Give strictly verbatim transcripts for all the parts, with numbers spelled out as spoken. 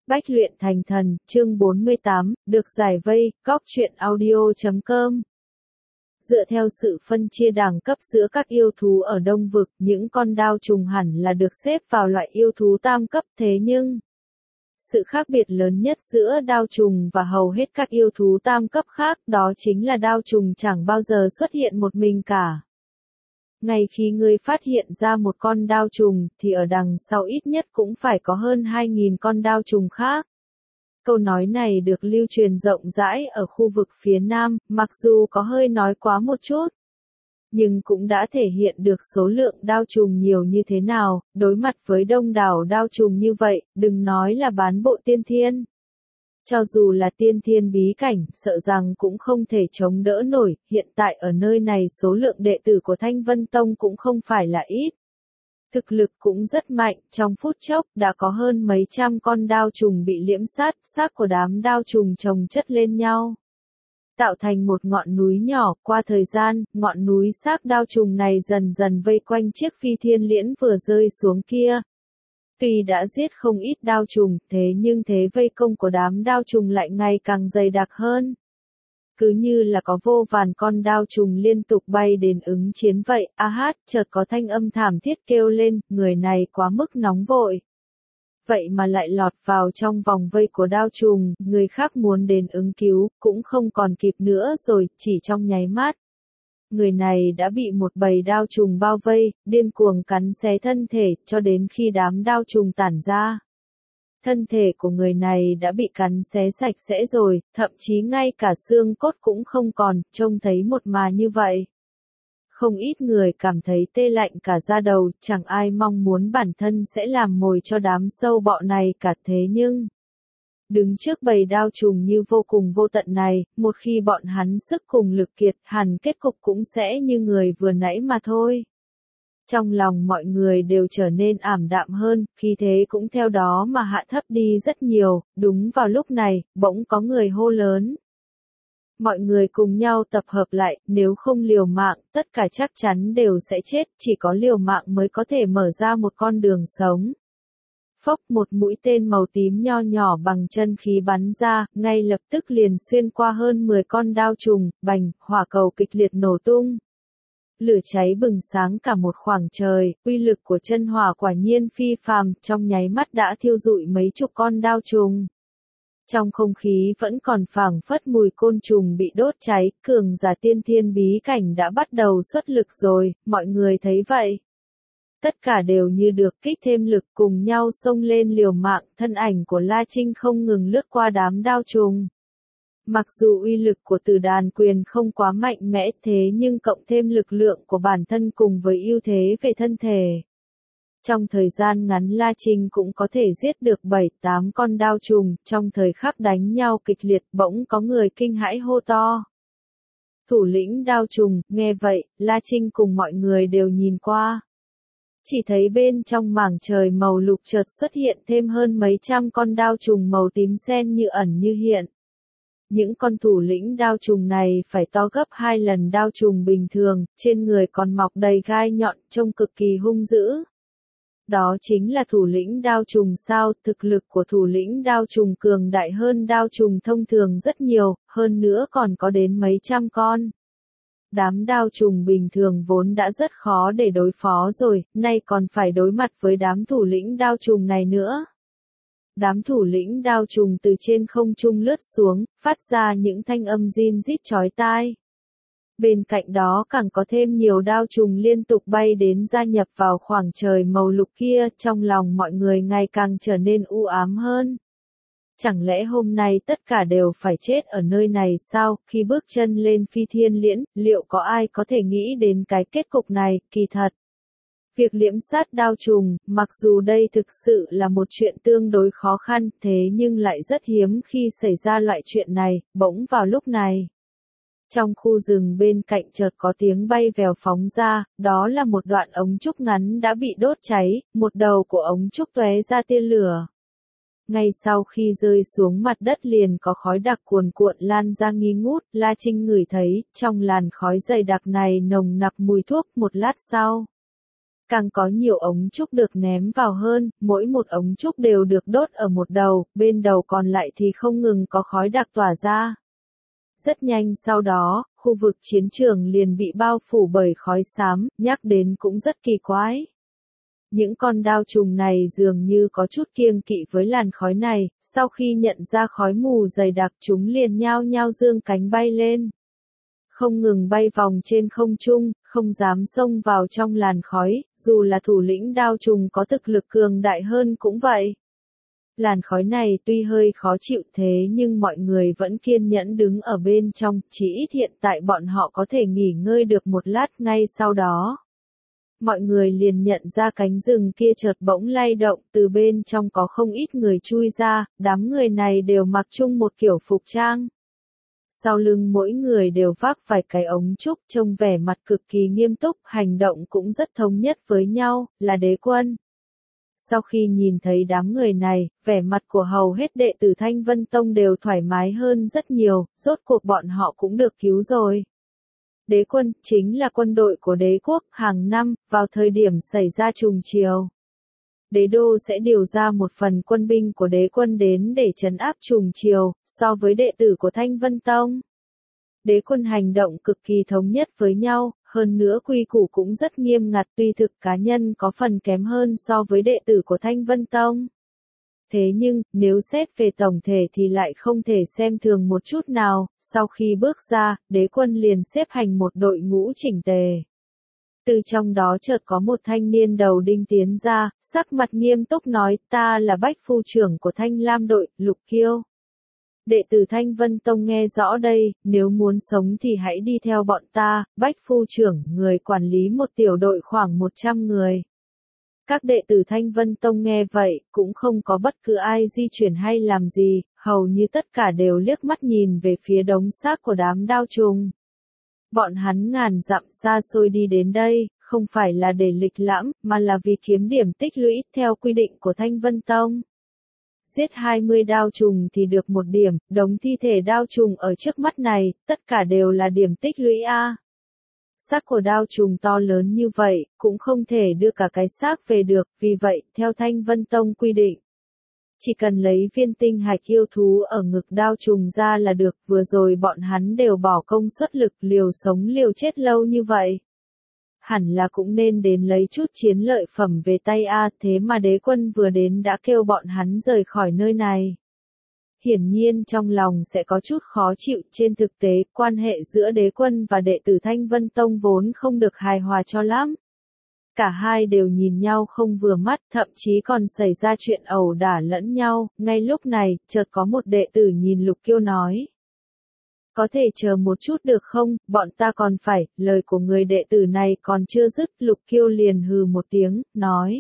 Bách luyện thành thần, chương bốn mươi tám, được giải vây, góc truyện audio chấm com. Dựa theo sự phân chia đẳng cấp giữa các yêu thú ở Đông Vực, những con đao trùng hẳn là được xếp vào loại yêu thú tam cấp, thế nhưng sự khác biệt lớn nhất giữa đao trùng và hầu hết các yêu thú tam cấp khác đó chính là đao trùng chẳng bao giờ xuất hiện một mình cả. Ngay khi ngươi phát hiện ra một con đao trùng thì ở đằng sau ít nhất cũng phải có hơn hai nghìn con đao trùng khác. Câu nói này được lưu truyền rộng rãi ở khu vực phía Nam, mặc dù có hơi nói quá một chút, nhưng cũng đã thể hiện được số lượng đao trùng nhiều như thế nào. Đối mặt với đông đảo đao trùng như vậy, đừng nói là bán bộ tiên thiên. Cho dù là tiên thiên bí cảnh, sợ rằng cũng không thể chống đỡ nổi. Hiện tại ở nơi này số lượng đệ tử của Thanh Vân Tông cũng không phải là ít. Thực lực cũng rất mạnh, trong phút chốc đã có hơn mấy trăm con đao trùng bị liễm sát, xác của đám đao trùng chồng chất lên nhau, tạo thành một ngọn núi nhỏ. Qua thời gian, ngọn núi xác đao trùng này dần dần vây quanh chiếc phi thiên liễn vừa rơi xuống kia. Tuy đã giết không ít đao trùng, thế nhưng thế vây công của đám đao trùng lại ngày càng dày đặc hơn. Cứ như là có vô vàn con đao trùng liên tục bay đến ứng chiến vậy. A hát, chợt có thanh âm thảm thiết kêu lên, người này quá mức nóng vội. Vậy mà lại lọt vào trong vòng vây của đao trùng, người khác muốn đến ứng cứu, cũng không còn kịp nữa rồi, chỉ trong nháy mắt. Người này đã bị một bầy đao trùng bao vây, điên cuồng cắn xé thân thể, cho đến khi đám đao trùng tản ra. Thân thể của người này đã bị cắn xé sạch sẽ rồi, thậm chí ngay cả xương cốt cũng không còn, trông thấy một màn như vậy. Không ít người cảm thấy tê lạnh cả da đầu, chẳng ai mong muốn bản thân sẽ làm mồi cho đám sâu bọ này cả, thế nhưng đứng trước bầy đao trùng như vô cùng vô tận này, một khi bọn hắn sức cùng lực kiệt, hẳn kết cục cũng sẽ như người vừa nãy mà thôi. Trong lòng mọi người đều trở nên ảm đạm hơn, khí thế cũng theo đó mà hạ thấp đi rất nhiều. Đúng vào lúc này, bỗng có người hô lớn. Mọi người cùng nhau tập hợp lại, nếu không liều mạng, tất cả chắc chắn đều sẽ chết, chỉ có liều mạng mới có thể mở ra một con đường sống. Phốc, một mũi tên màu tím nho nhỏ bằng chân khí bắn ra, ngay lập tức liền xuyên qua hơn mười con đao trùng, bành, hỏa cầu kịch liệt nổ tung. Lửa cháy bừng sáng cả một khoảng trời, uy lực của chân hỏa quả nhiên phi phàm, trong nháy mắt đã thiêu rụi mấy chục con đao trùng. Trong không khí vẫn còn phảng phất mùi côn trùng bị đốt cháy, cường giả tiên thiên bí cảnh đã bắt đầu xuất lực rồi, mọi người thấy vậy. Tất cả đều như được kích thêm lực, cùng nhau xông lên liều mạng. Thân ảnh của La Trinh không ngừng lướt qua đám đao trùng. Mặc dù uy lực của Tử Đàn Quyền không quá mạnh mẽ, thế nhưng cộng thêm lực lượng của bản thân cùng với ưu thế về thân thể, trong thời gian ngắn La Trinh cũng có thể giết được bảy tám con đao trùng. Trong thời khắc đánh nhau kịch liệt, bỗng có người kinh hãi hô to. Thủ lĩnh đao trùng. Nghe vậy, La Trinh cùng mọi người đều nhìn qua. Chỉ thấy bên trong mảng trời màu lục chợt xuất hiện thêm hơn mấy trăm con đao trùng màu tím xen như ẩn như hiện. Những con thủ lĩnh đao trùng này phải to gấp hai lần đao trùng bình thường, trên người còn mọc đầy gai nhọn, trông cực kỳ hung dữ. Đó chính là thủ lĩnh đao trùng sao? Thực lực của thủ lĩnh đao trùng cường đại hơn đao trùng thông thường rất nhiều, hơn nữa còn có đến mấy trăm con. Đám đao trùng bình thường vốn đã rất khó để đối phó rồi, nay còn phải đối mặt với đám thủ lĩnh đao trùng này nữa. Đám thủ lĩnh đao trùng từ trên không trung lướt xuống, phát ra những thanh âm rin rít chói tai. Bên cạnh đó càng có thêm nhiều đao trùng liên tục bay đến gia nhập vào khoảng trời màu lục kia, trong lòng mọi người ngày càng trở nên u ám hơn. Chẳng lẽ hôm nay tất cả đều phải chết ở nơi này sao? Khi bước chân lên phi thiên liễn, liệu có ai có thể nghĩ đến cái kết cục này? Kỳ thật, việc liễm sát đao trùng, mặc dù đây thực sự là một chuyện tương đối khó khăn, thế nhưng lại rất hiếm khi xảy ra loại chuyện này. Bỗng vào lúc này, trong khu rừng bên cạnh chợt có tiếng bay vèo phóng ra, đó là một đoạn ống trúc ngắn đã bị đốt cháy, một đầu của ống trúc tóe ra tia lửa. Ngay sau khi rơi xuống mặt đất liền có khói đặc cuồn cuộn lan ra nghi ngút. La Trinh ngửi thấy, trong làn khói dày đặc này nồng nặc mùi thuốc. Một lát sau, Càng có nhiều ống trúc được ném vào hơn, mỗi một ống trúc đều được đốt ở một đầu, bên đầu còn lại thì không ngừng có khói đặc tỏa ra. Rất nhanh sau đó, khu vực chiến trường liền bị bao phủ bởi khói xám, nhắc đến cũng rất kỳ quái. Những con đao trùng này dường như có chút kiêng kỵ với làn khói này, sau khi nhận ra khói mù dày đặc chúng liền nhao nhao dương cánh bay lên. Không ngừng bay vòng trên không trung, không dám xông vào trong làn khói, dù là thủ lĩnh đao trùng có thực lực cường đại hơn cũng vậy. Làn khói này tuy hơi khó chịu thế nhưng mọi người vẫn kiên nhẫn đứng ở bên trong, chỉ ít hiện tại bọn họ có thể nghỉ ngơi được một lát ngay sau đó. Mọi người liền nhận ra cánh rừng kia chợt bỗng lay động, từ bên trong có không ít người chui ra, đám người này đều mặc chung một kiểu phục trang. Sau lưng mỗi người đều vác vài cái ống trúc, trông vẻ mặt cực kỳ nghiêm túc, hành động cũng rất thống nhất với nhau, là đế quân. Sau khi nhìn thấy đám người này, vẻ mặt của hầu hết đệ tử Thanh Vân Tông đều thoải mái hơn rất nhiều, rốt cuộc bọn họ cũng được cứu rồi. Đế quân chính là quân đội của đế quốc, hàng năm, vào thời điểm xảy ra trùng chiều. Đế đô sẽ điều ra một phần quân binh của đế quân đến để trấn áp trùng chiều, so với đệ tử của Thanh Vân Tông. Đế quân hành động cực kỳ thống nhất với nhau, hơn nữa quy củ cũng rất nghiêm ngặt, tuy thực cá nhân có phần kém hơn so với đệ tử của Thanh Vân Tông. Thế nhưng, nếu xét về tổng thể thì lại không thể xem thường một chút nào, sau khi bước ra, đế quân liền xếp hành một đội ngũ chỉnh tề. Từ trong đó chợt có một thanh niên đầu đinh tiến ra, sắc mặt nghiêm túc nói, ta là bách phu trưởng của Thanh Lam đội, Lục Kiêu. Đệ tử Thanh Vân Tông nghe rõ đây, nếu muốn sống thì hãy đi theo bọn ta, bách phu trưởng, người quản lý một tiểu đội khoảng một trăm người. Các đệ tử Thanh Vân Tông nghe vậy, cũng không có bất cứ ai di chuyển hay làm gì, hầu như tất cả đều liếc mắt nhìn về phía đống xác của đám đao trùng. Bọn hắn ngàn dặm xa xôi đi đến đây, không phải là để lịch lãm, mà là vì kiếm điểm tích lũy theo quy định của Thanh Vân Tông. Giết hai mươi đao trùng thì được một điểm, đống thi thể đao trùng ở trước mắt này, tất cả đều là điểm tích lũy A. Xác của đao trùng to lớn như vậy, cũng không thể đưa cả cái xác về được, vì vậy, theo Thanh Vân Tông quy định. Chỉ cần lấy viên tinh hạch yêu thú ở ngực đao trùng ra là được, vừa rồi bọn hắn đều bỏ công suất lực liều sống liều chết lâu như vậy. Hẳn là cũng nên đến lấy chút chiến lợi phẩm về tay A, thế mà đế quân vừa đến đã kêu bọn hắn rời khỏi nơi này. Hiển nhiên trong lòng sẽ có chút khó chịu, trên thực tế, quan hệ giữa đế quân và đệ tử Thanh Vân Tông vốn không được hài hòa cho lắm. Cả hai đều nhìn nhau không vừa mắt, thậm chí còn xảy ra chuyện ẩu đả lẫn nhau, ngay lúc này, chợt có một đệ tử nhìn Lục Kiêu nói. Có thể chờ một chút được không, bọn ta còn phải, lời của người đệ tử này còn chưa dứt, Lục Kiêu liền hừ một tiếng, nói.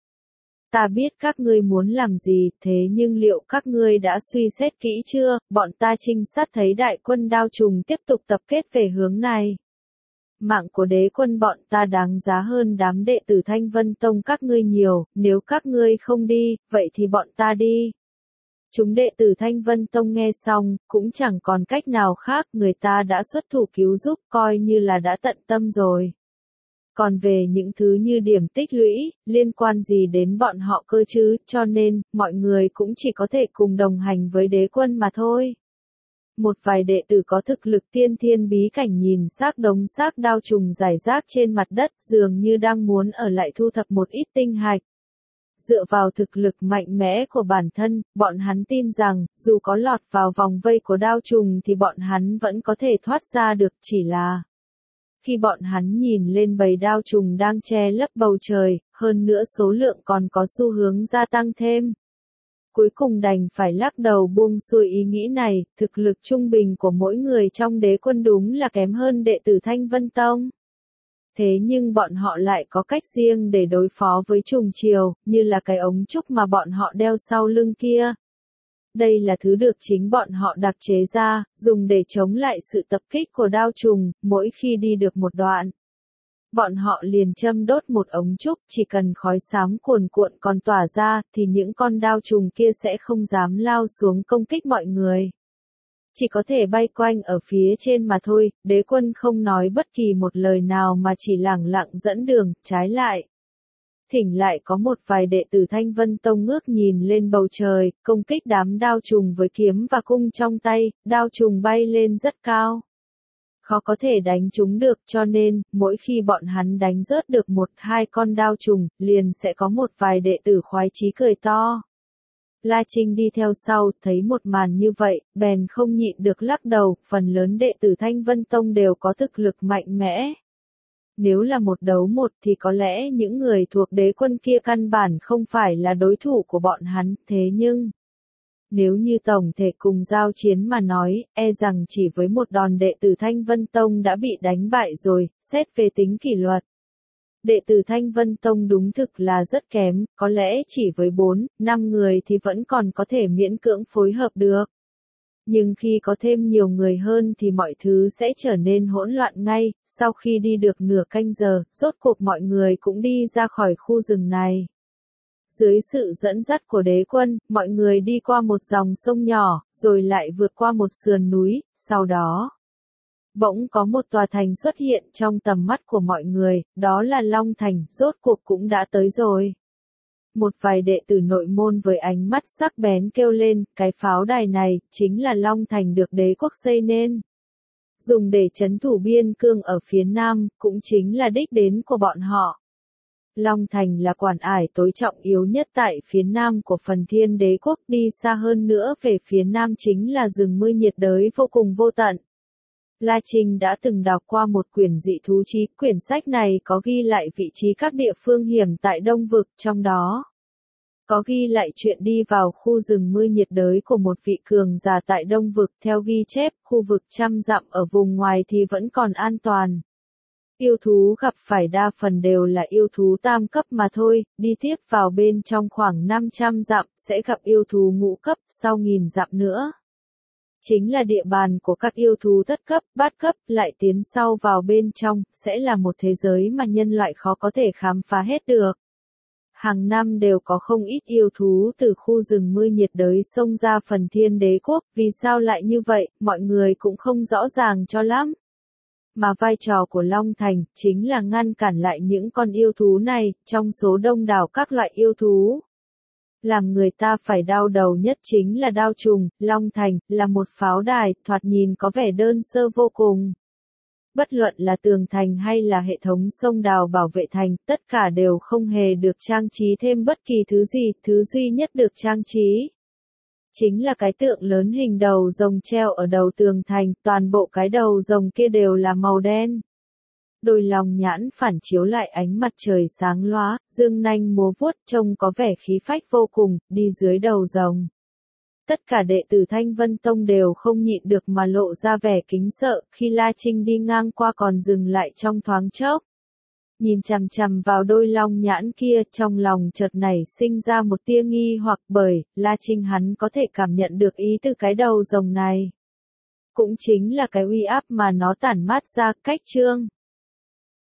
Ta biết các ngươi muốn làm gì, thế nhưng liệu các ngươi đã suy xét kỹ chưa, bọn ta trinh sát thấy đại quân đao trùng tiếp tục tập kết về hướng này. Mạng của đế quân bọn ta đáng giá hơn đám đệ tử Thanh Vân Tông các ngươi nhiều, nếu các ngươi không đi, vậy thì bọn ta đi. Chúng đệ tử Thanh Vân Tông nghe xong, cũng chẳng còn cách nào khác, người ta đã xuất thủ cứu giúp, coi như là đã tận tâm rồi. Còn về những thứ như điểm tích lũy, liên quan gì đến bọn họ cơ chứ, cho nên, mọi người cũng chỉ có thể cùng đồng hành với đế quân mà thôi. Một vài đệ tử có thực lực tiên thiên bí cảnh nhìn xác đống xác đao trùng rải rác trên mặt đất, dường như đang muốn ở lại thu thập một ít tinh hạch. Dựa vào thực lực mạnh mẽ của bản thân, bọn hắn tin rằng, dù có lọt vào vòng vây của đao trùng thì bọn hắn vẫn có thể thoát ra được, chỉ là khi bọn hắn nhìn lên bầy đao trùng đang che lấp bầu trời, hơn nữa số lượng còn có xu hướng gia tăng thêm. Cuối cùng đành phải lắc đầu buông xuôi ý nghĩ này, thực lực trung bình của mỗi người trong đế quân đúng là kém hơn đệ tử Thanh Vân Tông. Thế nhưng bọn họ lại có cách riêng để đối phó với trùng chiều, như là cái ống trúc mà bọn họ đeo sau lưng kia. Đây là thứ được chính bọn họ đặc chế ra, dùng để chống lại sự tập kích của đao trùng, mỗi khi đi được một đoạn. Bọn họ liền châm đốt một ống trúc, chỉ cần khói xám cuồn cuộn còn tỏa ra, thì những con đao trùng kia sẽ không dám lao xuống công kích mọi người. Chỉ có thể bay quanh ở phía trên mà thôi, đế quân không nói bất kỳ một lời nào mà chỉ lẳng lặng dẫn đường, trái lại. Thỉnh lại có một vài đệ tử Thanh Vân Tông ngước nhìn lên bầu trời, công kích đám đao trùng với kiếm và cung trong tay, đao trùng bay lên rất cao. Khó có thể đánh chúng được cho nên, mỗi khi bọn hắn đánh rớt được một hai con đao trùng, liền sẽ có một vài đệ tử khoái chí cười to. La Trinh đi theo sau, thấy một màn như vậy, bèn không nhịn được lắc đầu, phần lớn đệ tử Thanh Vân Tông đều có thực lực mạnh mẽ. Nếu là một đấu một thì có lẽ những người thuộc đế quân kia căn bản không phải là đối thủ của bọn hắn, thế nhưng... Nếu như tổng thể cùng giao chiến mà nói, e rằng chỉ với một đòn đệ tử Thanh Vân Tông đã bị đánh bại rồi, xét về tính kỷ luật. Đệ tử Thanh Vân Tông đúng thực là rất kém, có lẽ chỉ với bốn, năm người thì vẫn còn có thể miễn cưỡng phối hợp được. Nhưng khi có thêm nhiều người hơn thì mọi thứ sẽ trở nên hỗn loạn ngay, sau khi đi được nửa canh giờ, rốt cuộc mọi người cũng đi ra khỏi khu rừng này. Dưới sự dẫn dắt của đế quân, mọi người đi qua một dòng sông nhỏ, rồi lại vượt qua một sườn núi, sau đó... Bỗng có một tòa thành xuất hiện trong tầm mắt của mọi người, đó là Long Thành, rốt cuộc cũng đã tới rồi. Một vài đệ tử nội môn với ánh mắt sắc bén kêu lên, cái pháo đài này, chính là Long Thành được đế quốc xây nên. Dùng để trấn thủ biên cương ở phía nam, cũng chính là đích đến của bọn họ. Long Thành là quản ải tối trọng yếu nhất tại phía nam của phần thiên đế quốc, đi xa hơn nữa về phía nam chính là rừng mưa nhiệt đới vô cùng vô tận. La Trinh đã từng đọc qua một quyển dị thú chí, quyển sách này có ghi lại vị trí các địa phương hiểm tại Đông Vực, trong đó có ghi lại chuyện đi vào khu rừng mưa nhiệt đới của một vị cường giả tại Đông Vực, theo ghi chép, khu vực trăm dặm ở vùng ngoài thì vẫn còn an toàn. Yêu thú gặp phải đa phần đều là yêu thú tam cấp mà thôi, đi tiếp vào bên trong khoảng năm trăm dặm, sẽ gặp yêu thú ngũ cấp, sau nghìn dặm nữa. Chính là địa bàn của các yêu thú thất cấp, bát cấp, lại tiến sâu vào bên trong, sẽ là một thế giới mà nhân loại khó có thể khám phá hết được. Hàng năm đều có không ít yêu thú từ khu rừng mưa nhiệt đới xông ra phần thiên đế quốc, vì sao lại như vậy, mọi người cũng không rõ ràng cho lắm. Mà vai trò của Long Thành, chính là ngăn cản lại những con yêu thú này, trong số đông đảo các loại yêu thú. Làm người ta phải đau đầu nhất chính là đao trùng, Long Thành, là một pháo đài, thoạt nhìn có vẻ đơn sơ vô cùng. Bất luận là tường thành hay là hệ thống sông đào bảo vệ thành, tất cả đều không hề được trang trí thêm bất kỳ thứ gì, thứ duy nhất được trang trí. Chính là cái tượng lớn hình đầu rồng treo ở đầu tường thành, toàn bộ cái đầu rồng kia đều là màu đen. Đôi lòng nhãn phản chiếu lại ánh mặt trời sáng lóa, dương nanh múa vuốt trông có vẻ khí phách vô cùng, đi dưới đầu rồng. Tất cả đệ tử Thanh Vân Tông đều không nhịn được mà lộ ra vẻ kính sợ, khi La Trinh đi ngang qua còn dừng lại trong thoáng chốc. Nhìn chằm chằm vào đôi long nhãn kia, trong lòng chợt nảy sinh ra một tia nghi hoặc bởi, La Trinh hắn có thể cảm nhận được ý từ cái đầu rồng này. Cũng chính là cái uy áp mà nó tản mát ra, cách trương.